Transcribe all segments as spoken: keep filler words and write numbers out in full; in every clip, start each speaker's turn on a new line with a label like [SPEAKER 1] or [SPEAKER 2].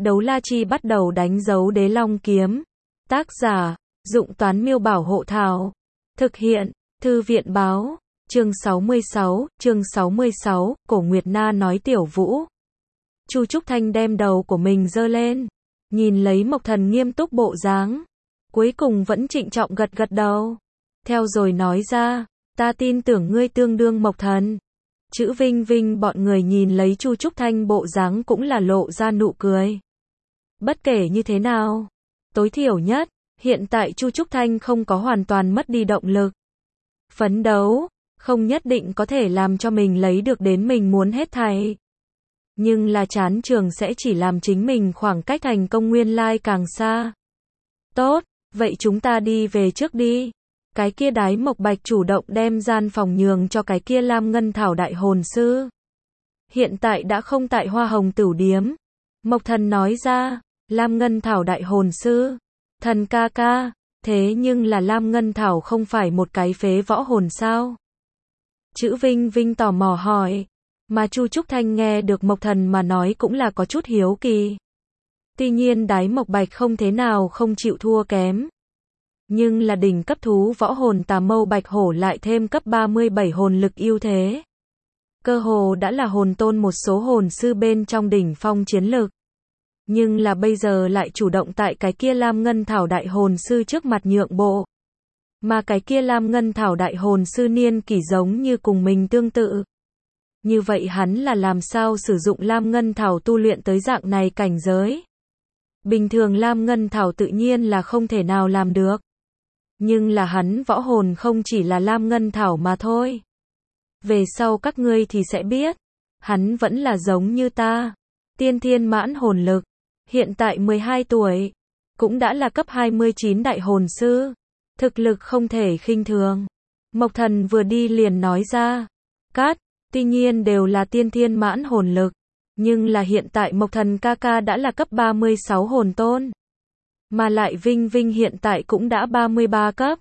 [SPEAKER 1] Đấu la chi bắt đầu đánh dấu đế long kiếm. Tác giả, Dụng Toán Miêu Bảo Hộ Thảo. Thực hiện, Thư viện Báo. Chương sáu mươi sáu, chương sáu mươi sáu, Cổ Nguyệt Na nói Tiểu Vũ. Chu Trúc Thanh đem đầu của mình giơ lên, nhìn lấy Mộc Thần nghiêm túc bộ dáng, cuối cùng vẫn trịnh trọng gật gật đầu. Theo rồi nói ra, ta tin tưởng ngươi tương đương Mộc Thần. Chữ Vinh Vinh bọn người nhìn lấy Chu Trúc Thanh bộ dáng cũng là lộ ra nụ cười. Bất kể như thế nào, tối thiểu nhất, hiện tại Chu Trúc Thanh không có hoàn toàn mất đi động lực. Phấn đấu, không nhất định có thể làm cho mình lấy được đến mình muốn hết thảy. Nhưng là chán trường sẽ chỉ làm chính mình khoảng cách thành công nguyên lai càng xa. Tốt, vậy chúng ta đi về trước đi. Cái kia Đái Mộc Bạch chủ động đem gian phòng nhường cho cái kia Lam Ngân Thảo đại hồn sư. Hiện tại đã không tại Hoa Hồng Tửu Điếm. Mộc Thần nói ra, Lam Ngân Thảo đại hồn sư. Thần ca ca, thế nhưng là Lam Ngân Thảo không phải một cái phế võ hồn sao? Chữ Vinh Vinh tò mò hỏi. Mà Chu Trúc Thanh nghe được Mộc Thần mà nói cũng là có chút hiếu kỳ. Tuy nhiên Đái Mộc Bạch không thế nào không chịu thua kém. Nhưng là đỉnh cấp thú võ hồn Tà Mâu Bạch Hổ lại thêm cấp ba mươi bảy hồn lực ưu thế. Cơ hồ đã là hồn tôn một số hồn sư bên trong đỉnh phong chiến lực. Nhưng là bây giờ lại chủ động tại cái kia Lam Ngân Thảo đại hồn sư trước mặt nhượng bộ. Mà cái kia Lam Ngân Thảo đại hồn sư niên kỷ giống như cùng mình tương tự. Như vậy hắn là làm sao sử dụng Lam Ngân Thảo tu luyện tới dạng này cảnh giới? Bình thường Lam Ngân Thảo tự nhiên là không thể nào làm được. Nhưng là hắn võ hồn không chỉ là Lam Ngân Thảo mà thôi. Về sau các ngươi thì sẽ biết. Hắn vẫn là giống như ta. Tiên thiên mãn hồn lực. Hiện tại mười hai tuổi. Cũng đã là cấp hai mươi chín đại hồn sư. Thực lực không thể khinh thường. Mộc Thần vừa đi liền nói ra. Cát, tuy nhiên đều là tiên thiên mãn hồn lực. Nhưng là hiện tại Mộc Thần ca ca đã là cấp ba mươi sáu hồn tôn. Mà lại Vinh Vinh hiện tại cũng đã ba mươi ba cấp.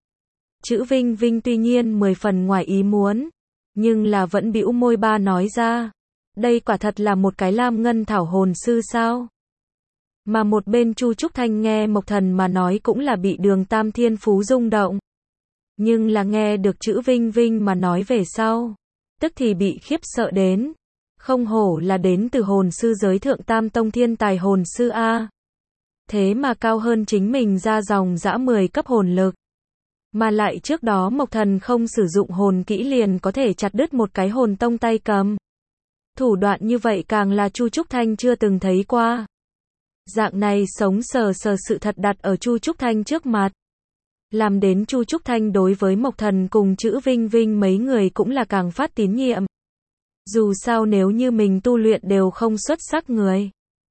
[SPEAKER 1] Chữ Vinh Vinh tuy nhiên mười phần ngoài ý muốn. Nhưng là vẫn bĩu môi ba nói ra. Đây quả thật là một cái Lam Ngân Thảo hồn sư sao? Mà một bên Chu Trúc Thanh nghe Mộc Thần mà nói cũng là bị Đường Tam Thiên Phú rung động. Nhưng là nghe được chữ Vinh Vinh mà nói về sau. Tức thì bị khiếp sợ đến. Không hổ là đến từ hồn sư giới thượng tam tông thiên tài hồn sư A. Thế mà cao hơn chính mình ra dòng dã mười cấp hồn lực. Mà lại trước đó Mộc Thần không sử dụng hồn kỹ liền có thể chặt đứt một cái hồn tông tay cầm. Thủ đoạn như vậy càng là Chu Trúc Thanh chưa từng thấy qua. Dạng này sống sờ sờ sự thật đặt ở Chu Trúc Thanh trước mặt. Làm đến Chu Trúc Thanh đối với Mộc Thần cùng chữ Vinh Vinh mấy người cũng là càng phát tín nhiệm. Dù sao nếu như mình tu luyện đều không xuất sắc người.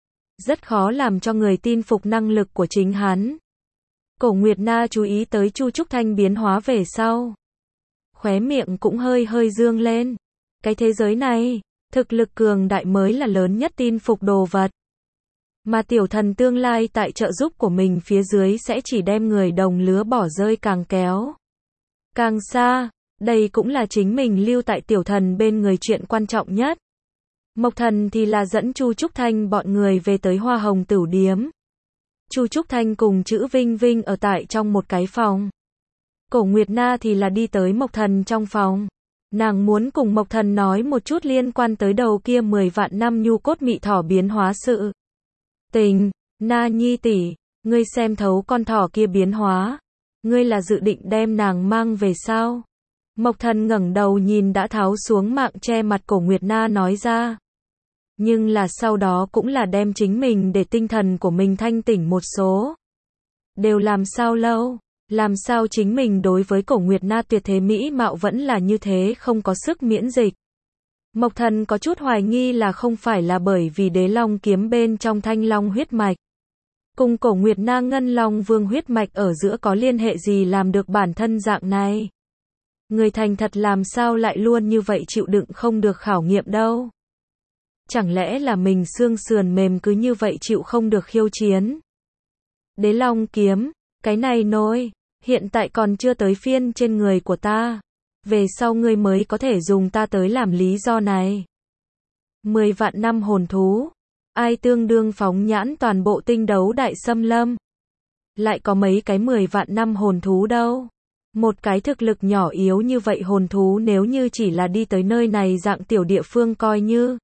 [SPEAKER 1] Rất khó làm cho người tin phục năng lực của chính hắn. Cổ Nguyệt Na chú ý tới Chu Trúc Thanh biến hóa về sau. Khóe miệng cũng hơi hơi dương lên. Cái thế giới này, thực lực cường đại mới là lớn nhất tin phục đồ vật. Mà tiểu thần tương lai tại trợ giúp của mình phía dưới sẽ chỉ đem người đồng lứa bỏ rơi càng kéo. Càng xa, đây cũng là chính mình lưu tại tiểu thần bên người chuyện quan trọng nhất. Mộc Thần thì là dẫn Chu Trúc Thanh bọn người về tới Hoa Hồng Tửu Điếm. Chu Trúc Thanh cùng chữ Vinh Vinh ở tại trong một cái phòng. Cổ Nguyệt Na thì là đi tới Mộc Thần trong phòng. Nàng muốn cùng Mộc Thần nói một chút liên quan tới đầu kia mười vạn năm nhu cốt mị thỏ biến hóa sự tình. Na nhi tỷ, ngươi xem thấu con thỏ kia biến hóa. Ngươi là dự định đem nàng mang về sao? Mộc Thần ngẩng đầu nhìn đã tháo xuống mạng che mặt Cổ Nguyệt Na nói ra. Nhưng là sau đó cũng là đem chính mình để tinh thần của mình thanh tỉnh một số. Đều làm sao lâu? Làm sao chính mình đối với Cổ Nguyệt Na tuyệt thế mỹ mạo vẫn là như thế không có sức miễn dịch? Mộc Thần có chút hoài nghi là không phải là bởi vì đế long kiếm bên trong thanh long huyết mạch. Cùng Cổ Nguyệt Na ngân long vương huyết mạch ở giữa có liên hệ gì làm được bản thân dạng này? Người thành thật làm sao lại luôn như vậy chịu đựng không được khảo nghiệm đâu? Chẳng lẽ là mình xương sườn mềm cứ như vậy chịu không được khiêu chiến? Đế long kiếm, cái này nôi, hiện tại còn chưa tới phiên trên người của ta. Về sau ngươi mới có thể dùng ta tới làm lý do này. Mười vạn năm hồn thú. ai tương đương phóng nhãn toàn bộ tinh đấu đại xâm lâm. Lại có mấy cái mười vạn năm hồn thú đâu. Một cái thực lực nhỏ yếu như vậy hồn thú nếu như chỉ là đi tới nơi này dạng tiểu địa phương coi như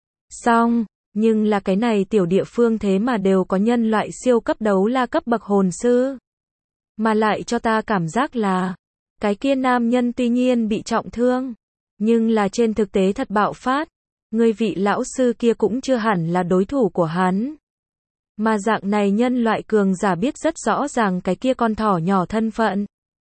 [SPEAKER 1] xong, nhưng là cái này tiểu địa phương thế mà đều có nhân loại siêu cấp đấu la cấp bậc hồn sư. Mà lại cho ta cảm giác là, cái kia nam nhân tuy nhiên bị trọng thương, nhưng là trên thực tế thật bạo phát. Người vị lão sư kia cũng chưa hẳn là đối thủ của hắn. Mà dạng này nhân loại cường giả biết rất rõ ràng cái kia con thỏ nhỏ thân phận.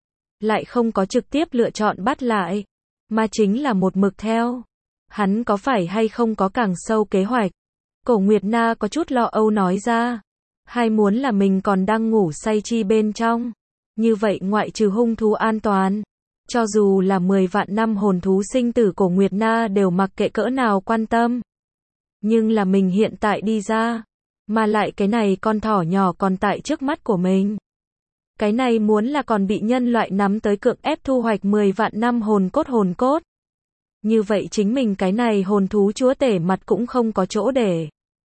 [SPEAKER 1] Lại không có trực tiếp lựa chọn bắt lại, mà chính là một mực theo. Hắn có phải hay không có càng sâu kế hoạch? Cổ Nguyệt Na có chút lo âu nói ra. Hay muốn là mình còn đang ngủ say chi bên trong? Như vậy ngoại trừ hung thú an toàn, cho dù là mười vạn năm hồn thú sinh tử Cổ Nguyệt Na đều mặc kệ cỡ nào quan tâm. Nhưng là mình hiện tại đi ra, mà lại cái này con thỏ nhỏ còn tại trước mắt của mình. Cái này muốn là còn bị nhân loại nắm tới cưỡng ép thu hoạch mười vạn năm hồn cốt hồn cốt. Như vậy chính mình cái này hồn thú chúa tể mặt cũng không có chỗ để.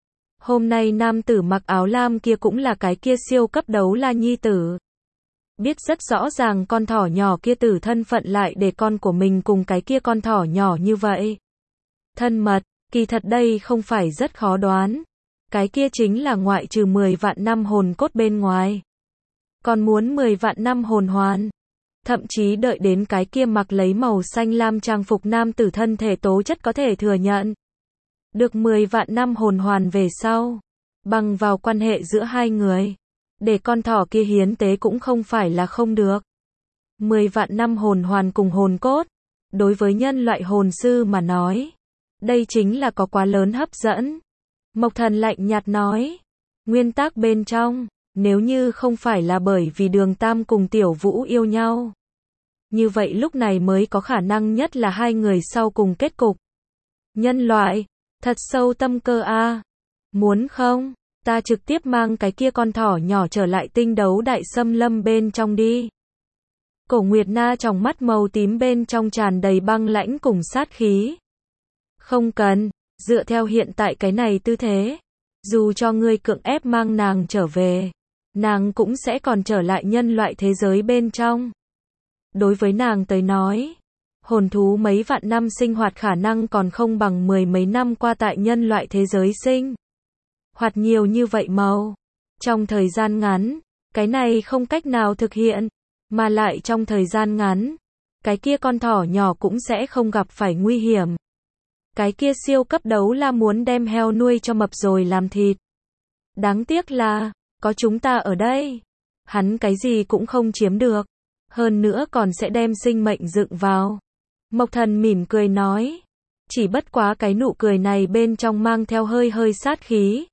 [SPEAKER 1] Hôm nay nam tử mặc áo lam kia cũng là cái kia siêu cấp đấu la nhi tử. Biết rất rõ ràng con thỏ nhỏ kia tử thân phận lại để con của mình cùng cái kia con thỏ nhỏ như vậy. Thân mật, kỳ thật đây không phải rất khó đoán. Cái kia chính là ngoại trừ mười vạn năm hồn cốt bên ngoài. Còn muốn mười vạn năm hồn hoàn. Thậm chí đợi đến cái kia mặc lấy màu xanh lam trang phục nam tử thân thể tố chất có thể thừa nhận. Được mười vạn năm hồn hoàn về sau. Bằng vào quan hệ giữa hai người. Để con thỏ kia hiến tế cũng không phải là không được. mười vạn năm hồn hoàn cùng hồn cốt. Đối với nhân loại hồn sư mà nói. Đây chính là có quá lớn hấp dẫn. Mộc Thần lạnh nhạt nói. Nguyên tắc bên trong. Nếu như không phải là bởi vì Đường Tam cùng Tiểu Vũ yêu nhau. Như vậy lúc này mới có khả năng nhất là hai người sau cùng kết cục. Nhân loại. Thật sâu tâm cơ a. À. Muốn không? Ta trực tiếp mang cái kia con thỏ nhỏ trở lại tinh đấu đại xâm lâm bên trong đi. Cổ Nguyệt Na trong mắt màu tím bên trong tràn đầy băng lãnh cùng sát khí. Không cần, dựa theo hiện tại cái này tư thế. Dù cho ngươi cưỡng ép mang nàng trở về, nàng cũng sẽ còn trở lại nhân loại thế giới bên trong. Đối với nàng tới nói, hồn thú mấy vạn năm sinh hoạt khả năng còn không bằng mười mấy năm qua tại nhân loại thế giới sinh. Hoạt nhiều như vậy màu. Trong thời gian ngắn, cái này không cách nào thực hiện, mà lại trong thời gian ngắn, cái kia con thỏ nhỏ cũng sẽ không gặp phải nguy hiểm. Cái kia siêu cấp đấu la muốn đem heo nuôi cho mập rồi làm thịt. Đáng tiếc là, có chúng ta ở đây. Hắn cái gì cũng không chiếm được. Hơn nữa còn sẽ đem sinh mệnh dựng vào. Mộc Thần mỉm cười nói. Chỉ bất quá cái nụ cười này bên trong mang theo hơi hơi sát khí.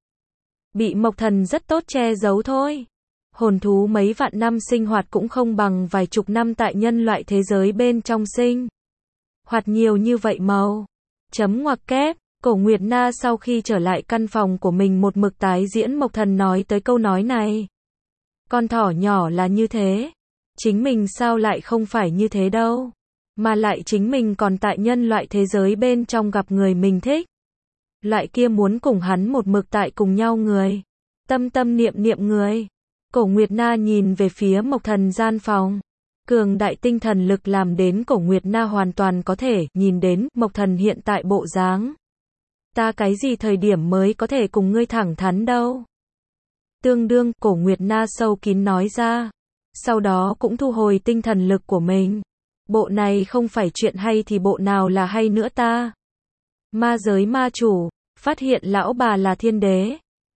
[SPEAKER 1] Bị Mộc Thần rất tốt che giấu thôi. Hồn thú mấy vạn năm sinh hoạt cũng không bằng vài chục năm tại nhân loại thế giới bên trong sinh. Hoạt nhiều như vậy màu. Chấm ngoặc kép, Cổ Nguyệt Na sau khi trở lại căn phòng của mình một mực tái diễn Mộc Thần nói tới câu nói này. Con thỏ nhỏ là như thế. Chính mình sao lại không phải như thế đâu. Mà lại chính mình còn tại nhân loại thế giới bên trong gặp người mình thích. Loại kia muốn cùng hắn một mực tại cùng nhau người. Tâm tâm niệm niệm người. Cổ Nguyệt Na nhìn về phía Mộc Thần gian phòng. Cường đại tinh thần lực làm đến Cổ Nguyệt Na hoàn toàn có thể nhìn đến Mộc Thần hiện tại bộ dáng. Ta cái gì thời điểm mới có thể cùng ngươi thẳng thắn đâu. Tương đương, Cổ Nguyệt Na sâu kín nói ra. Sau đó cũng thu hồi tinh thần lực của mình. Bộ này không phải chuyện hay thì bộ nào là hay nữa ta. Ma giới ma chủ, phát hiện lão bà là thiên đế.